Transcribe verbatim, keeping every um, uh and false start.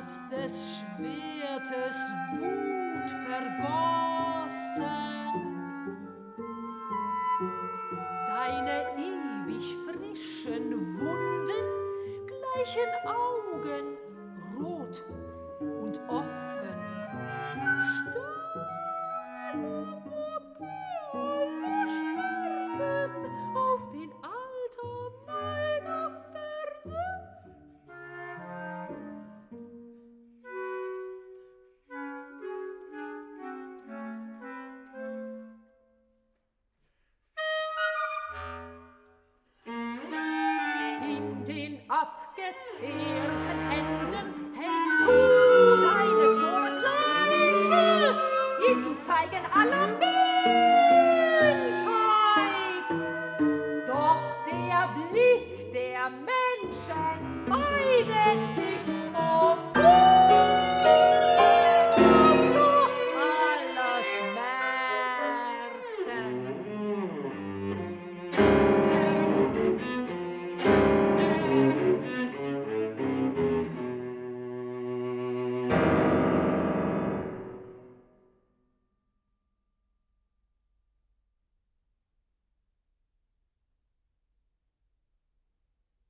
des Schwertes Wut vergossen. Deine ewig frischen Wunden gleichen Augen rot und offen. Alle Schmerzen auf den Alter meiner Verse. In den abgezehrten Händen hältst du deines Sohnes Leiche, ihn zu zeigen aller